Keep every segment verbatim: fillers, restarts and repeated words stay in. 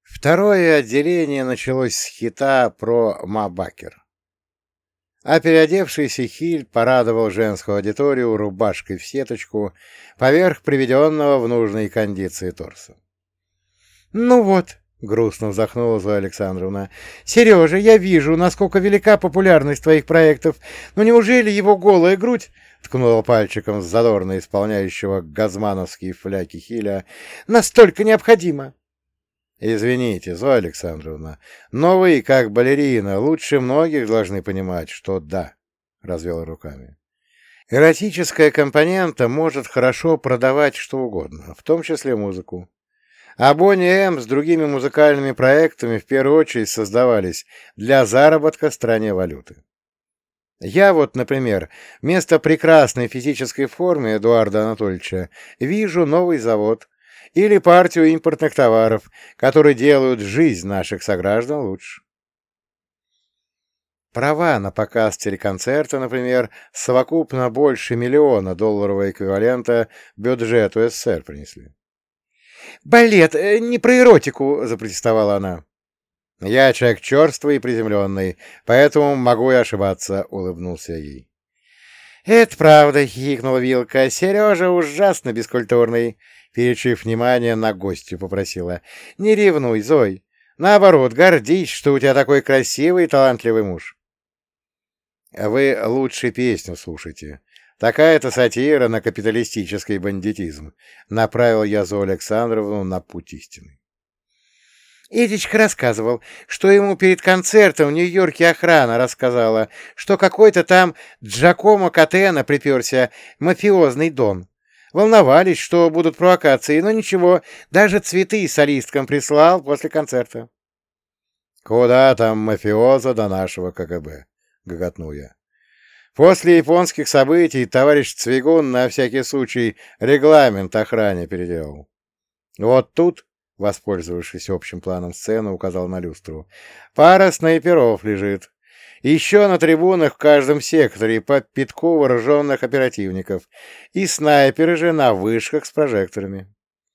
Второе отделение началось с хита про Ма Бакер. А переодевшийся Хиль порадовал женскую аудиторию рубашкой в сеточку поверх приведенного в нужной кондиции торса. «Ну вот», — грустно вздохнула Зоя Александровна, — «Сережа, я вижу, насколько велика популярность твоих проектов, но неужели его голая грудь, — ткнула пальчиком с задорно исполняющего газмановские фляки Хиля, — настолько необходима?» «Извините, Зоя Александровна, но вы, как балерина, лучше многих должны понимать, что да», — развела руками. «Эротическая компонента может хорошо продавать что угодно, в том числе музыку. А Бонни М с другими музыкальными проектами в первую очередь создавались для заработка в стране валюты. Я вот, например, вместо прекрасной физической формы Эдуарда Анатольевича вижу новый завод, или партию импортных товаров, которые делают жизнь наших сограждан лучше. Права на показ телеконцерта, например, совокупно больше миллиона долларового эквивалента бюджету СССР принесли. «Балет, не про эротику!» — запротестовала она. «Я человек черствый и приземленный, поэтому могу и ошибаться», — улыбнулся ей. «Это правда», — хихикнула Вилка. «Сережа ужасно бескультурный», — перечив внимание на гостью, попросила. «Не ревнуй, Зой. Наоборот, гордись, что у тебя такой красивый и талантливый муж». «Вы лучше песню слушайте. Такая-то сатира на капиталистический бандитизм», — направил я Зою Александровну на путь истины. Эдичка рассказывал, что ему перед концертом в Нью-Йорке охрана рассказала, что какой-то там Джакомо Катена приперся, мафиозный дон. Волновались, что будут провокации, но ничего, даже цветы солисткам прислал после концерта. — Куда там мафиоза до нашего КГБ? — гоготнул я. После японских событий товарищ Цвигун на всякий случай регламент охране переделал. Вот тут, воспользовавшись общим планом сцены, указал на люстру, пара снайперов лежит. Еще на трибунах в каждом секторе по пятку вооруженных оперативников, и снайперы же на вышках с прожекторами.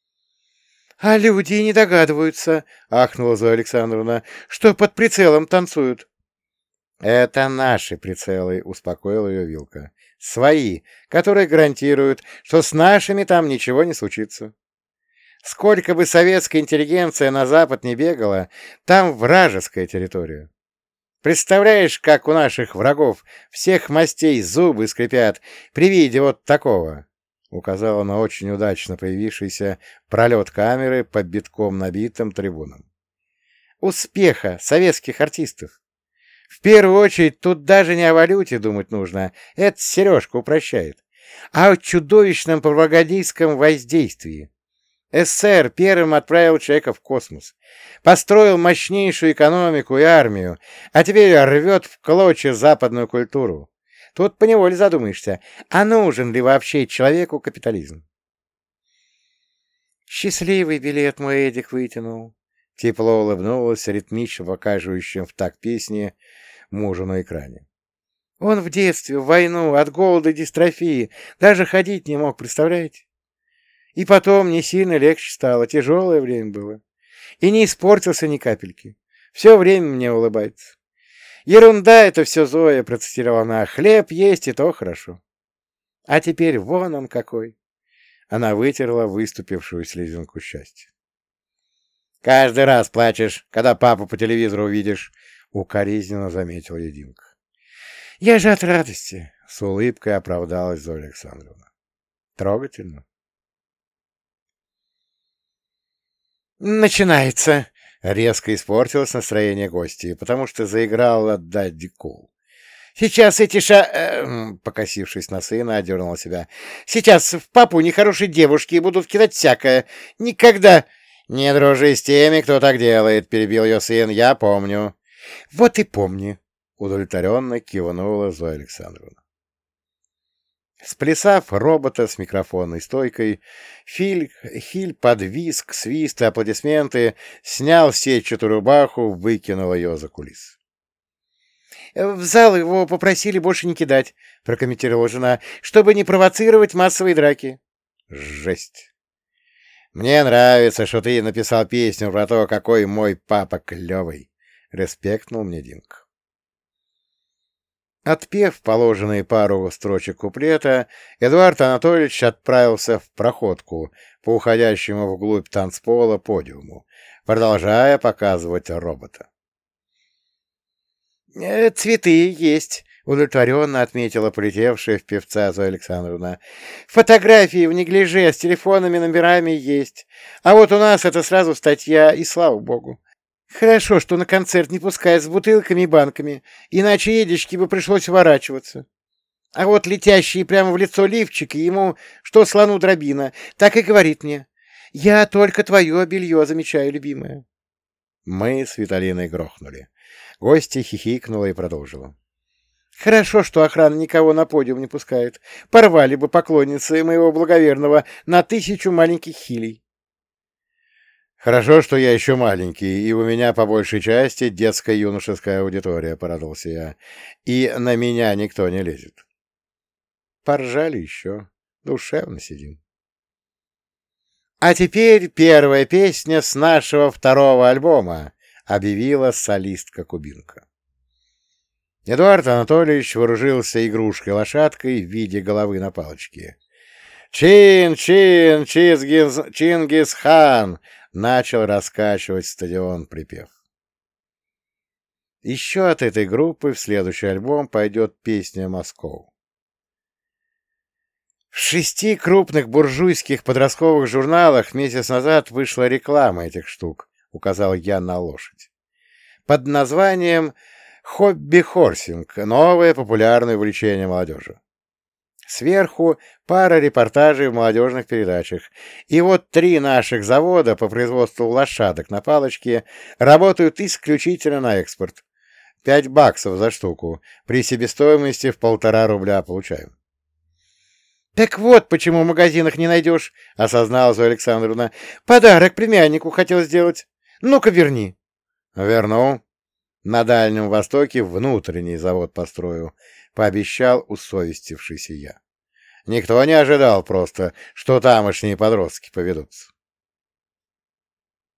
— А люди не догадываются, — ахнула Зоя Александровна, — что под прицелом танцуют. — Это наши прицелы, — успокоила ее Вилка. — Свои, которые гарантируют, что с нашими там ничего не случится. Сколько бы советская интеллигенция на Запад не бегала, там вражеская территория. Представляешь, как у наших врагов всех мастей зубы скрипят при виде вот такого? — указала на очень удачно появившийся пролет камеры по битком набитым трибунам. Успеха советских артистов. В первую очередь тут даже не о валюте думать нужно, это Сережка упрощает, а о чудовищном пропагандистском воздействии. СССР первым отправил человека в космос, построил мощнейшую экономику и армию, а теперь рвет в клочья западную культуру. Тут поневоле задумаешься, а нужен ли вообще человеку капитализм? Счастливый билет мой Эдик вытянул. Тепло улыбнулась ритмично показывающим в такт песни мужу на экране. Он в детстве, в войну, от голода и дистрофии даже ходить не мог, представляете? И потом не сильно легче стало, тяжелое время было. И не испортился ни капельки. Все время мне улыбается. Ерунда это все, Зоя, процитировала она. Хлеб есть, и то хорошо. А теперь вон он какой. Она вытерла выступившую слезинку счастья. Каждый раз плачешь, когда папу по телевизору увидишь, укоризненно заметил Единка. Я же от радости, с улыбкой оправдалась Зоя Александровна. Трогательно. «Начинается!» — резко испортилось настроение гостей, потому что заиграла Дади Кул. «Сейчас эти ша...» э, покосившись на сына, одернула себя. «Сейчас в папу нехорошие девушки будут кидать всякое. Никогда...» «Не дружи с теми, кто так делает», — перебил ее сын. «Я помню». «Вот и помни», — удовлетворенно кивнула Зоя Александровна. Сплясав робота с микрофонной стойкой, Филь, Хиль под визг, свист и аплодисменты снял сетчатую рубаху, выкинул ее за кулис. — В зал его попросили больше не кидать, — прокомментировала жена, — чтобы не провоцировать массовые драки. — Жесть! Мне нравится, что ты написал песню про то, какой мой папа клевый. Респектнул мне Динк. Отпев положенные пару строчек куплета, Эдуард Анатольевич отправился в проходку по уходящему вглубь танцпола подиуму, продолжая показывать робота. «Э, «Цветы есть», — удовлетворенно отметила полетевшая в певца Зоя Александровна. «Фотографии в неглиже с телефонными номерами есть. А вот у нас это сразу статья, и слава богу. Хорошо, что на концерт не пускают с бутылками и банками, иначе Едечке бы пришлось уворачиваться. А вот летящие прямо в лицо лифчики ему, что слону дробина, так и говорит мне. Я только твое белье замечаю, любимая». Мы с Виталиной грохнули. Гостья хихикнула и продолжила. «Хорошо, что охрана никого на подиум не пускает. Порвали бы поклонницы моего благоверного на тысячу маленьких хилей». «Хорошо, что я еще маленький, и у меня по большей части детская юношеская аудитория», — порадовался я. «И на меня никто не лезет». Поржали еще. Душевно сидим. «А теперь первая песня с нашего второго альбома», — объявила солистка Кубинка. Эдуард Анатольевич вооружился игрушкой-лошадкой в виде головы на палочке. «Чин-чин, Чингис, Чингис-хан!» — начал раскачивать стадион припев. Еще от этой группы в следующий альбом пойдет песня «Москва». В шести крупных буржуйских подростковых журналах месяц назад вышла реклама этих штук, указал я на лошадь, под названием «Хобби-хорсинг. Новое популярное увлечение молодежи». Сверху пара репортажей в молодежных передачах. И вот три наших завода по производству лошадок на палочке работают исключительно на экспорт. Пять баксов за штуку. При себестоимости в полтора рубля получаем. «Так вот, почему в магазинах не найдешь», — осознала Зоя Александровна. «Подарок племяннику хотел сделать. Ну-ка, верни». «Верну. На Дальнем Востоке внутренний завод построю», — пообещал усовестившийся я. Никто не ожидал просто, что тамошние подростки поведутся.